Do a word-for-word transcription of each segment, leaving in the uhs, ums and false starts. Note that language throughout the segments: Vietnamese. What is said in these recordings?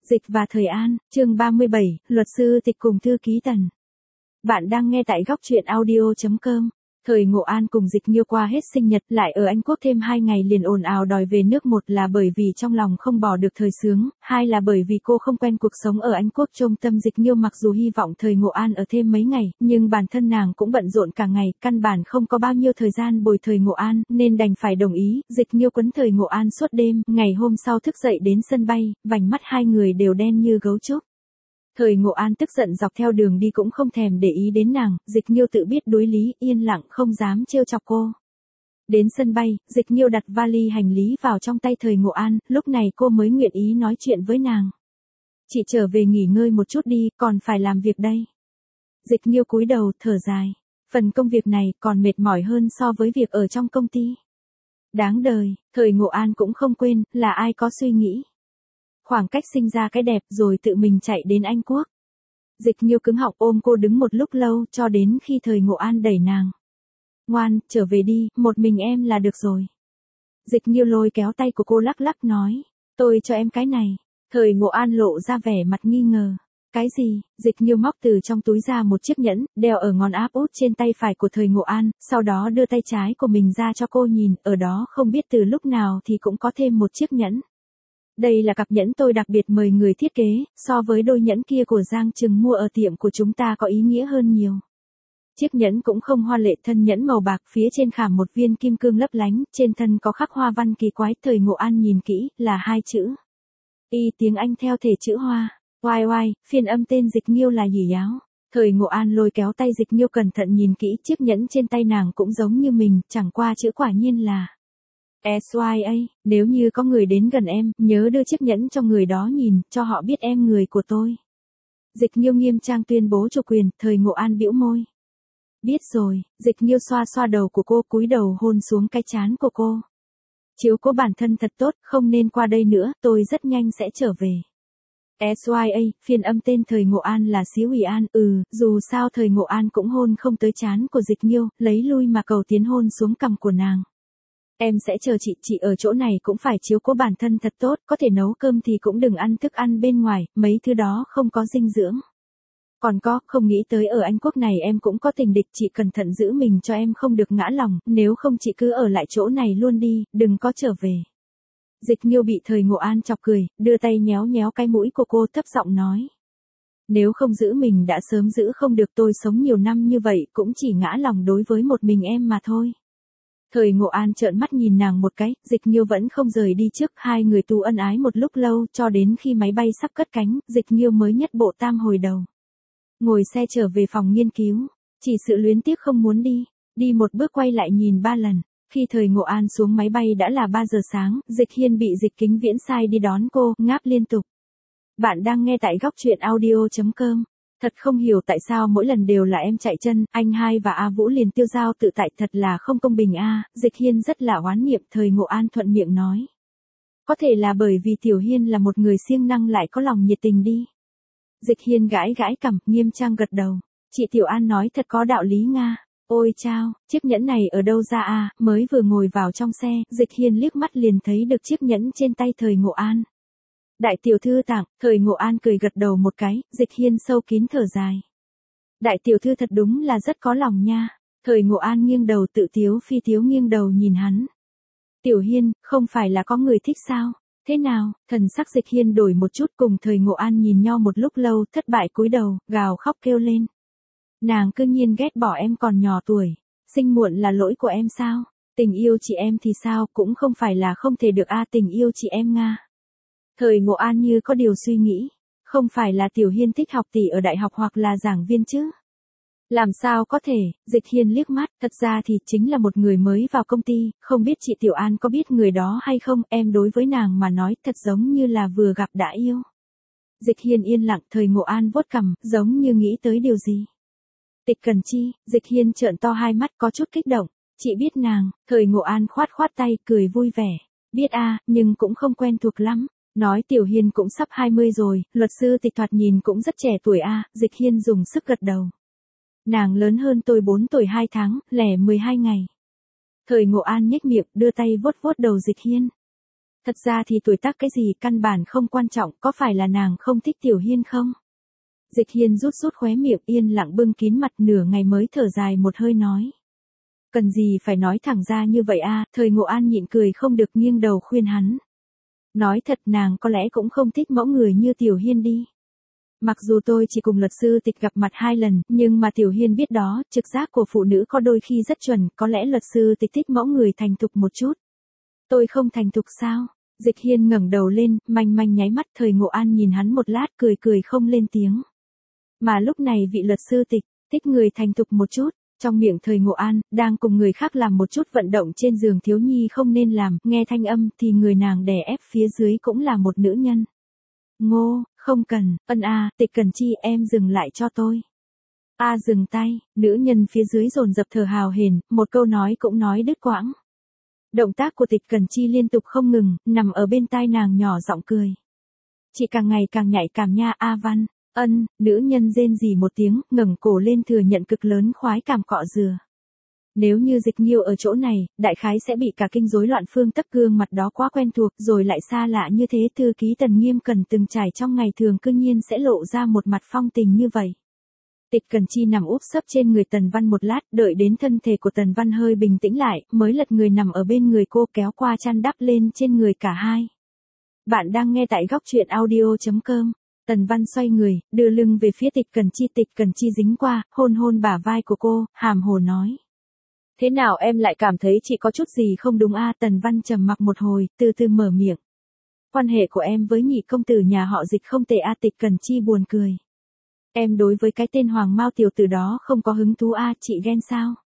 Dịch và Thời An, chương ba mươi bảy, luật sư Tịch cùng thư ký Tần. Bạn đang nghe tại góc truyện audio chấm com. Thời Ngộ An cùng Dịch Nhiêu qua hết sinh nhật lại ở Anh Quốc thêm hai ngày liền ồn ào đòi về nước, một là bởi vì trong lòng không bỏ được thời sướng, hai là bởi vì cô không quen cuộc sống ở Anh Quốc. Trong tâm Dịch Nhiêu mặc dù hy vọng Thời Ngộ An ở thêm mấy ngày, nhưng bản thân nàng cũng bận rộn cả ngày, căn bản không có bao nhiêu thời gian bồi Thời Ngộ An, nên đành phải đồng ý. Dịch Nhiêu quấn Thời Ngộ An suốt đêm, ngày hôm sau thức dậy đến sân bay, vành mắt hai người đều đen như gấu trúc. Thời Ngộ An tức giận dọc theo đường đi cũng không thèm để ý đến nàng, Dịch Nhiêu tự biết đối lý, yên lặng không dám trêu chọc cô. Đến sân bay, Dịch Nhiêu đặt vali hành lý vào trong tay Thời Ngộ An, lúc này cô mới nguyện ý nói chuyện với nàng. Chị trở về nghỉ ngơi một chút đi, còn phải làm việc đây. Dịch Nhiêu cúi đầu, thở dài. Phần công việc này còn mệt mỏi hơn so với việc ở trong công ty. Đáng đời, Thời Ngộ An cũng không quên, là ai có suy nghĩ. Khoảng cách sinh ra cái đẹp rồi tự mình chạy đến Anh Quốc. Dịch Nhiêu cứng họng ôm cô đứng một lúc lâu cho đến khi Thời Ngộ An đẩy nàng. Ngoan, trở về đi, một mình em là được rồi. Dịch Nhiêu lôi kéo tay của cô lắc lắc nói, tôi cho em cái này. Thời Ngộ An lộ ra vẻ mặt nghi ngờ. Cái gì? Dịch Nhiêu móc từ trong túi ra một chiếc nhẫn, đeo ở ngón áp út trên tay phải của Thời Ngộ An, sau đó đưa tay trái của mình ra cho cô nhìn, ở đó không biết từ lúc nào thì cũng có thêm một chiếc nhẫn. Đây là cặp nhẫn tôi đặc biệt mời người thiết kế, so với đôi nhẫn kia của Giang Trừng mua ở tiệm của chúng ta có ý nghĩa hơn nhiều. Chiếc nhẫn cũng không hoa lệ, thân nhẫn màu bạc, phía trên khảm một viên kim cương lấp lánh, trên thân có khắc hoa văn kỳ quái. Thời Ngộ An nhìn kỹ, là hai chữ Y tiếng Anh theo thể chữ Hoa. Oai oai, phiên âm tên Dịch Nhiêu là Dì Áo. Thời Ngộ An lôi kéo tay Dịch Nhiêu cẩn thận nhìn kỹ, chiếc nhẫn trên tay nàng cũng giống như mình, chẳng qua chữ quả nhiên là ét i a, nếu như có người đến gần em, nhớ đưa chiếc nhẫn cho người đó nhìn, cho họ biết em người của tôi. Dịch Nhiêu nghiêm trang tuyên bố chủ quyền. Thời Ngộ An bĩu môi. Biết rồi. Dịch Nhiêu xoa xoa đầu của cô, cúi đầu hôn xuống cái trán của cô. Chiếu cố bản thân thật tốt, không nên qua đây nữa, tôi rất nhanh sẽ trở về. ét i a, phiên âm tên Thời Ngộ An là Xíu Ủy An, ừ, dù sao Thời Ngộ An cũng hôn không tới trán của Dịch Nhiêu, lấy lui mà cầu tiến hôn xuống cằm của nàng. Em sẽ chờ chị, chị ở chỗ này cũng phải chiếu cố bản thân thật tốt, có thể nấu cơm thì cũng đừng ăn thức ăn bên ngoài, mấy thứ đó không có dinh dưỡng. Còn có, không nghĩ tới ở Anh Quốc này em cũng có tình địch, chị cẩn thận giữ mình cho em không được ngã lòng, nếu không chị cứ ở lại chỗ này luôn đi, đừng có trở về. Dịch Nhiêu bị Thời Ngộ An chọc cười, đưa tay nhéo nhéo cái mũi của cô, thấp giọng nói. Nếu không giữ mình đã sớm giữ không được, tôi sống nhiều năm như vậy cũng chỉ ngã lòng đối với một mình em mà thôi. Thời Ngộ An trợn mắt nhìn nàng một cái, Dịch Nhiêu vẫn không rời đi trước, hai người tu ân ái một lúc lâu, cho đến khi máy bay sắp cất cánh, Dịch Nhiêu mới nhất bộ tam hồi đầu. Ngồi xe trở về phòng nghiên cứu, chỉ sự luyến tiếc không muốn đi, đi một bước quay lại nhìn ba lần. Khi Thời Ngộ An xuống máy bay đã là ba giờ sáng, Dịch Hiên bị Dịch Kính Viễn sai đi đón cô, ngáp liên tục. Bạn đang nghe tại góc truyện audio chấm com. Thật không hiểu tại sao mỗi lần đều là em chạy chân, anh hai và A Vũ liền tiêu dao tự tại, thật là không công bình a. Dịch Hiên rất là oán niệm. Thời Ngộ An thuận miệng nói. Có thể là bởi vì Tiểu Hiên là một người siêng năng lại có lòng nhiệt tình đi. Dịch Hiên gãi gãi cằm, nghiêm trang gật đầu. Chị Tiểu An nói thật có đạo lý nga. Ôi chao, chiếc nhẫn này ở đâu ra a? Mới vừa ngồi vào trong xe, Dịch Hiên liếc mắt liền thấy được chiếc nhẫn trên tay Thời Ngộ An. Đại tiểu thư tặng. Thời Ngộ An cười gật đầu một cái, Dịch Hiên sâu kín thở dài. Đại tiểu thư thật đúng là rất có lòng nha. Thời Ngộ An nghiêng đầu tự tiếu phi tiếu nghiêng đầu nhìn hắn. Tiểu Hiên, không phải là có người thích sao? Thế nào? Thần sắc Dịch Hiên đổi một chút, cùng Thời Ngộ An nhìn nhau một lúc lâu, thất bại cúi đầu, gào khóc kêu lên. Nàng cư nhiên ghét bỏ em còn nhỏ tuổi. Sinh muộn là lỗi của em sao? Tình yêu chị em thì sao, cũng không phải là không thể được a, tình yêu chị em nga. Thời Ngộ An như có điều suy nghĩ. Không phải là Tiểu Hiên thích học tỷ ở đại học hoặc là giảng viên chứ? Làm sao có thể? Dịch Hiên liếc mắt, thật ra thì chính là một người mới vào công ty, không biết chị Tiểu An có biết người đó hay không, em đối với nàng mà nói thật giống như là vừa gặp đã yêu. Dịch Hiên yên lặng. Thời Ngộ An vuốt cằm, giống như nghĩ tới điều gì. Tịch Cần Chi. Dịch Hiên trợn to hai mắt có chút kích động. Chị biết nàng. Thời Ngộ An khoát khoát tay, cười vui vẻ. Biết a, nhưng cũng không quen thuộc lắm. Nói Tiểu Hiên cũng sắp hai mươi rồi, luật sư Tịch thoạt nhìn cũng rất trẻ tuổi a. Dịch Hiên dùng sức gật đầu. Nàng lớn hơn tôi bốn tuổi hai tháng, lẻ mười hai ngày. Thời Ngộ An nhếch miệng, đưa tay vuốt vuốt đầu Dịch Hiên. Thật ra thì tuổi tác cái gì căn bản không quan trọng, có phải là nàng không thích Tiểu Hiên không? Dịch Hiên rút rút khóe miệng yên lặng bưng kín mặt nửa ngày mới thở dài một hơi nói. Cần gì phải nói thẳng ra như vậy a? Thời Ngộ An nhịn cười không được nghiêng đầu khuyên hắn. Nói thật nàng có lẽ cũng không thích mẫu người như Tiểu Hiên đi. Mặc dù tôi chỉ cùng luật sư Tịch gặp mặt hai lần, nhưng mà Tiểu Hiên biết đó, trực giác của phụ nữ có đôi khi rất chuẩn, có lẽ luật sư Tịch thích mẫu người thành thục một chút. Tôi không thành thục sao? Dịch Hiên ngẩng đầu lên, manh manh nháy mắt. Thời Ngộ An nhìn hắn một lát cười cười không lên tiếng. Mà lúc này vị luật sư Tịch, thích người thành thục một chút. Trong miệng Thời Ngộ An, đang cùng người khác làm một chút vận động trên giường thiếu nhi không nên làm, nghe thanh âm thì người nàng đè ép phía dưới cũng là một nữ nhân. Ngô, không cần, ân a, Tịch Cần Chi em dừng lại cho tôi. A dừng tay, nữ nhân phía dưới dồn dập thở hào hển, một câu nói cũng nói đứt quãng. Động tác của Tịch Cần Chi liên tục không ngừng, nằm ở bên tai nàng nhỏ giọng cười. Chị càng ngày càng nhạy cảm nha A Văn. Ân, nữ nhân rên rỉ một tiếng, ngẩng cổ lên thừa nhận cực lớn khoái cảm cọ dừa. Nếu như Dịch Nghiêu ở chỗ này, đại khái sẽ bị cả kinh rối loạn phương tấp gương mặt đó quá quen thuộc rồi lại xa lạ như thế. Thư ký Tần Nghiêm cần từng trải trong ngày thường cư nhiên sẽ lộ ra một mặt phong tình như vậy. Tịch Cần Chi nằm úp sấp trên người Tần Văn một lát, đợi đến thân thể của Tần Văn hơi bình tĩnh lại, mới lật người nằm ở bên người cô kéo qua chăn đắp lên trên người cả hai. Bạn đang nghe tại góc truyện audio chấm com. Tần Văn xoay người, đưa lưng về phía Tịch Cần Chi. Tịch Cần Chi dính qua, hôn hôn bả vai của cô, hàm hồ nói. Thế nào em lại cảm thấy chị có chút gì không đúng a? Tần Văn trầm mặc một hồi, từ từ mở miệng. Quan hệ của em với nhị công tử nhà họ Dịch không tệ a. Tịch Cần Chi buồn cười. Em đối với cái tên Hoàng Mao tiểu tử đó không có hứng thú a, chị ghen sao?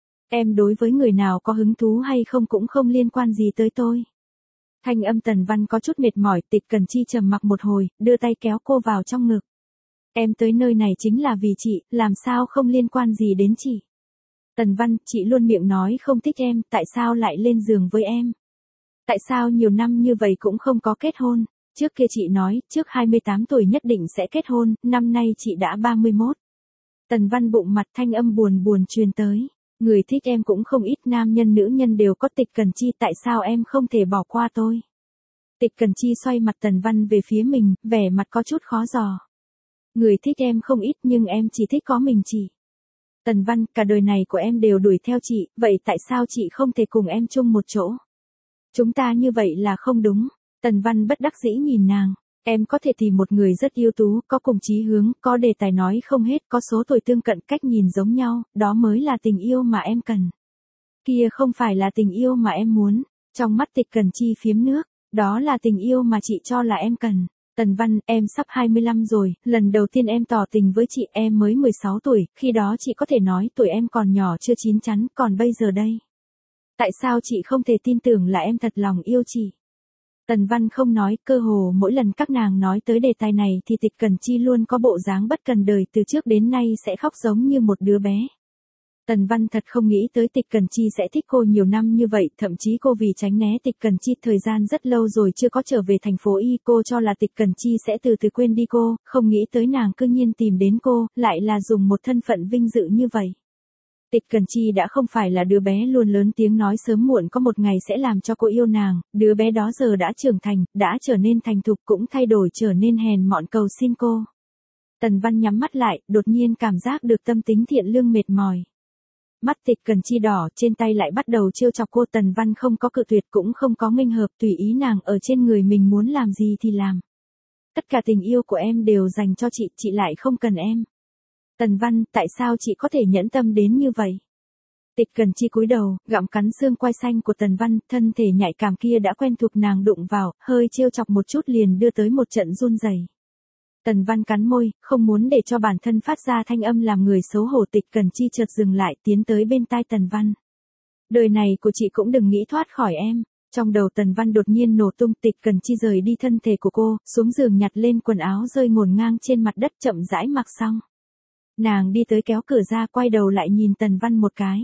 Em đối với người nào có hứng thú hay không cũng không liên quan gì tới tôi. Thanh âm Tần Văn có chút mệt mỏi. Tịch Cần Chi trầm mặc một hồi, đưa tay kéo cô vào trong ngực. Em tới nơi này chính là vì chị, làm sao không liên quan gì đến chị. Tần Văn, chị luôn miệng nói không thích em, tại sao lại lên giường với em? Tại sao nhiều năm như vậy cũng không có kết hôn? Trước kia chị nói, trước hai mươi tám tuổi nhất định sẽ kết hôn, năm nay chị đã ba mươi mốt. Tần Văn bụng mặt thanh âm buồn buồn truyền tới. Người thích em cũng không ít, nam nhân nữ nhân đều có. Tịch Cần Chi, tại sao em không thể bỏ qua tôi? Tịch Cần Chi xoay mặt Tần Văn về phía mình, vẻ mặt có chút khó dò. Người thích em không ít nhưng em chỉ thích có mình chị. Tần Văn, cả đời này của em đều đuổi theo chị, vậy tại sao chị không thể cùng em chung một chỗ? Chúng ta như vậy là không đúng. Tần Văn bất đắc dĩ nhìn nàng. Em có thể tìm một người rất ưu tú, có cùng chí hướng, có đề tài nói không hết, có số tuổi tương cận, cách nhìn giống nhau, đó mới là tình yêu mà em cần. Kia không phải là tình yêu mà em muốn. Trong mắt Tịch Cần Chi phiếm nước, đó là tình yêu mà chị cho là em cần. Tần Văn, em sắp hai mươi lăm rồi, lần đầu tiên em tỏ tình với chị em mới mười sáu tuổi, khi đó chị có thể nói tuổi em còn nhỏ chưa chín chắn, còn bây giờ đây. Tại sao chị không thể tin tưởng là em thật lòng yêu chị? Tần Văn không nói, cơ hồ mỗi lần các nàng nói tới đề tài này thì Tịch Cần Chi luôn có bộ dáng bất cần đời, từ trước đến nay sẽ khóc giống như một đứa bé. Tần Văn thật không nghĩ tới Tịch Cần Chi sẽ thích cô nhiều năm như vậy, thậm chí cô vì tránh né Tịch Cần Chi thời gian rất lâu rồi chưa có trở về thành phố Y, cô cho là Tịch Cần Chi sẽ từ từ quên đi cô, không nghĩ tới nàng cư nhiên tìm đến cô, lại là dùng một thân phận vinh dự như vậy. Tịch Cần Chi đã không phải là đứa bé luôn lớn tiếng nói sớm muộn có một ngày sẽ làm cho cô yêu nàng, đứa bé đó giờ đã trưởng thành, đã trở nên thành thục cũng thay đổi trở nên hèn mọn cầu xin cô. Tần Văn nhắm mắt lại, đột nhiên cảm giác được tâm tính thiện lương mệt mỏi. Mắt Tịch Cần Chi đỏ, trên tay lại bắt đầu trêu chọc cô. Tần Văn không có cự tuyệt cũng không có nghênh hợp, tùy ý nàng ở trên người mình muốn làm gì thì làm. Tất cả tình yêu của em đều dành cho chị, chị lại không cần em. Tần Văn, tại sao chị có thể nhẫn tâm đến như vậy? Tịch Cần Chi cúi đầu, gặm cắn xương quai xanh của Tần Văn, thân thể nhạy cảm kia đã quen thuộc nàng đụng vào, hơi trêu chọc một chút liền đưa tới một trận run rẩy. Tần Văn cắn môi, không muốn để cho bản thân phát ra thanh âm làm người xấu hổ. Tịch Cần Chi chợt dừng lại, tiến tới bên tai Tần Văn. Đời này của chị cũng đừng nghĩ thoát khỏi em. Trong đầu Tần Văn đột nhiên nổ tung. Tịch Cần Chi rời đi thân thể của cô, xuống giường nhặt lên quần áo rơi ngổn ngang trên mặt đất chậm rãi mặc xong. Nàng đi tới kéo cửa ra, quay đầu lại nhìn Tần Văn một cái.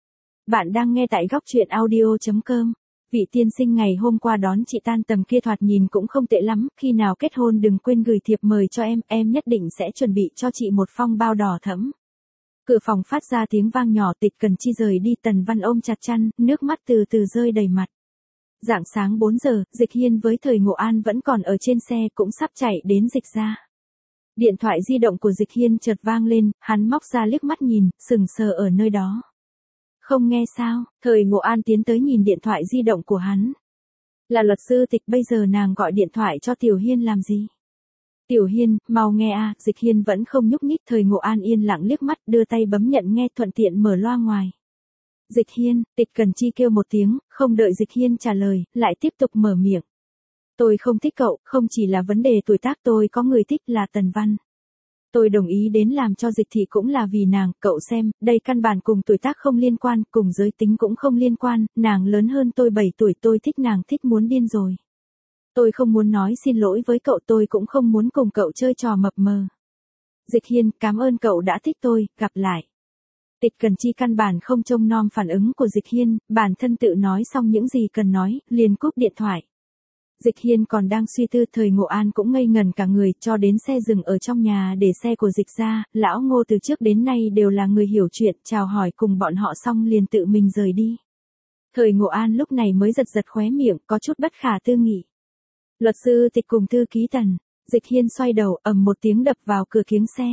Bạn đang nghe tại góc truyện audio chấm com. Vị tiên sinh ngày hôm qua đón chị tan tầm kia thoạt nhìn cũng không tệ lắm, khi nào kết hôn đừng quên gửi thiệp mời cho em, em nhất định sẽ chuẩn bị cho chị một phong bao đỏ thẫm. Cửa phòng phát ra tiếng vang nhỏ. Tịch Cần Chi rời đi, Tần Văn ôm chặt chăn, nước mắt từ từ rơi đầy mặt. Rạng sáng bốn giờ, Dịch Hiên với Thời Ngộ An vẫn còn ở trên xe cũng sắp chạy đến Dịch ra. Điện thoại di động của Dịch Hiên chợt vang lên, hắn móc ra liếc mắt nhìn, sừng sờ ở nơi đó. Không nghe sao? Thời Ngộ An tiến tới nhìn điện thoại di động của hắn. Là luật sư Tịch, bây giờ nàng gọi điện thoại cho Tiểu Hiên làm gì? Tiểu Hiên, mau nghe a. Dịch Hiên vẫn không nhúc nhích. Thời Ngộ An yên lặng liếc mắt, đưa tay bấm nhận nghe, thuận tiện mở loa ngoài. Dịch Hiên, Tịch Cần Chi kêu một tiếng, không đợi Dịch Hiên trả lời, lại tiếp tục mở miệng. Tôi không thích cậu, không chỉ là vấn đề tuổi tác, tôi có người thích là Tần Văn. Tôi đồng ý đến làm cho Dịch thị cũng là vì nàng, cậu xem, đây căn bản cùng tuổi tác không liên quan, cùng giới tính cũng không liên quan, nàng lớn hơn tôi bảy tuổi, tôi thích nàng thích muốn điên rồi. Tôi không muốn nói xin lỗi với cậu, tôi cũng không muốn cùng cậu chơi trò mập mờ. Dịch Hiên, cảm ơn cậu đã thích tôi, gặp lại. Tịch Cần Chi căn bản không trông nom phản ứng của Dịch Hiên, bản thân tự nói xong những gì cần nói, liền cúp điện thoại. Dịch Hiên còn đang suy tư, Thời Ngộ An cũng ngây ngần cả người, cho đến xe dừng ở trong nhà để xe của Dịch ra, lão Ngô từ trước đến nay đều là người hiểu chuyện, chào hỏi cùng bọn họ xong liền tự mình rời đi. Thời Ngộ An lúc này mới giật giật khóe miệng, có chút bất khả tư nghị. Luật sư Tịch cùng thư ký Tần. Dịch Hiên xoay đầu, ầm một tiếng đập vào cửa kiếng xe.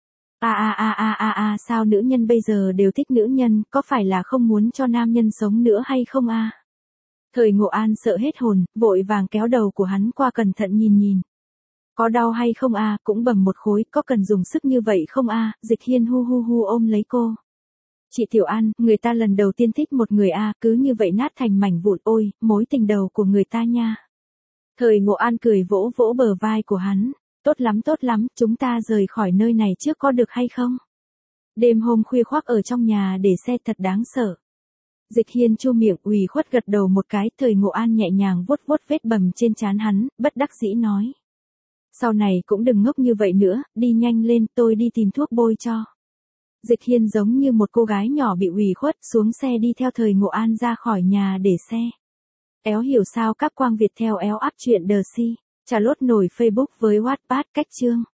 A a a a a a, sao nữ nhân bây giờ đều thích nữ nhân, có phải là không muốn cho nam nhân sống nữa hay không a? Thời Ngộ An sợ hết hồn, vội vàng kéo đầu của hắn qua cẩn thận nhìn nhìn. Có đau hay không a, cũng bầm một khối, có cần dùng sức như vậy không a? Dịch Hiên hu hu hu ôm lấy cô. Chị Tiểu An, người ta lần đầu tiên thích một người a, cứ như vậy nát thành mảnh vụn, ôi, mối tình đầu của người ta nha. Thời Ngộ An cười vỗ vỗ bờ vai của hắn. Tốt lắm tốt lắm, chúng ta rời khỏi nơi này trước có được hay không? Đêm hôm khuya khoác ở trong nhà để xe thật đáng sợ. Dịch Hiên chu miệng ủy khuất gật đầu một cái, Thời Ngộ An nhẹ nhàng vuốt vuốt vết bầm trên trán hắn, bất đắc dĩ nói. Sau này cũng đừng ngốc như vậy nữa, đi nhanh lên, tôi đi tìm thuốc bôi cho. Dịch Hiên giống như một cô gái nhỏ bị ủy khuất, xuống xe đi theo Thời Ngộ An ra khỏi nhà để xe. Éo hiểu sao các quang Việt theo éo áp chuyện đờ si. Trà lốt nổi Facebook với Wattpad cách chương.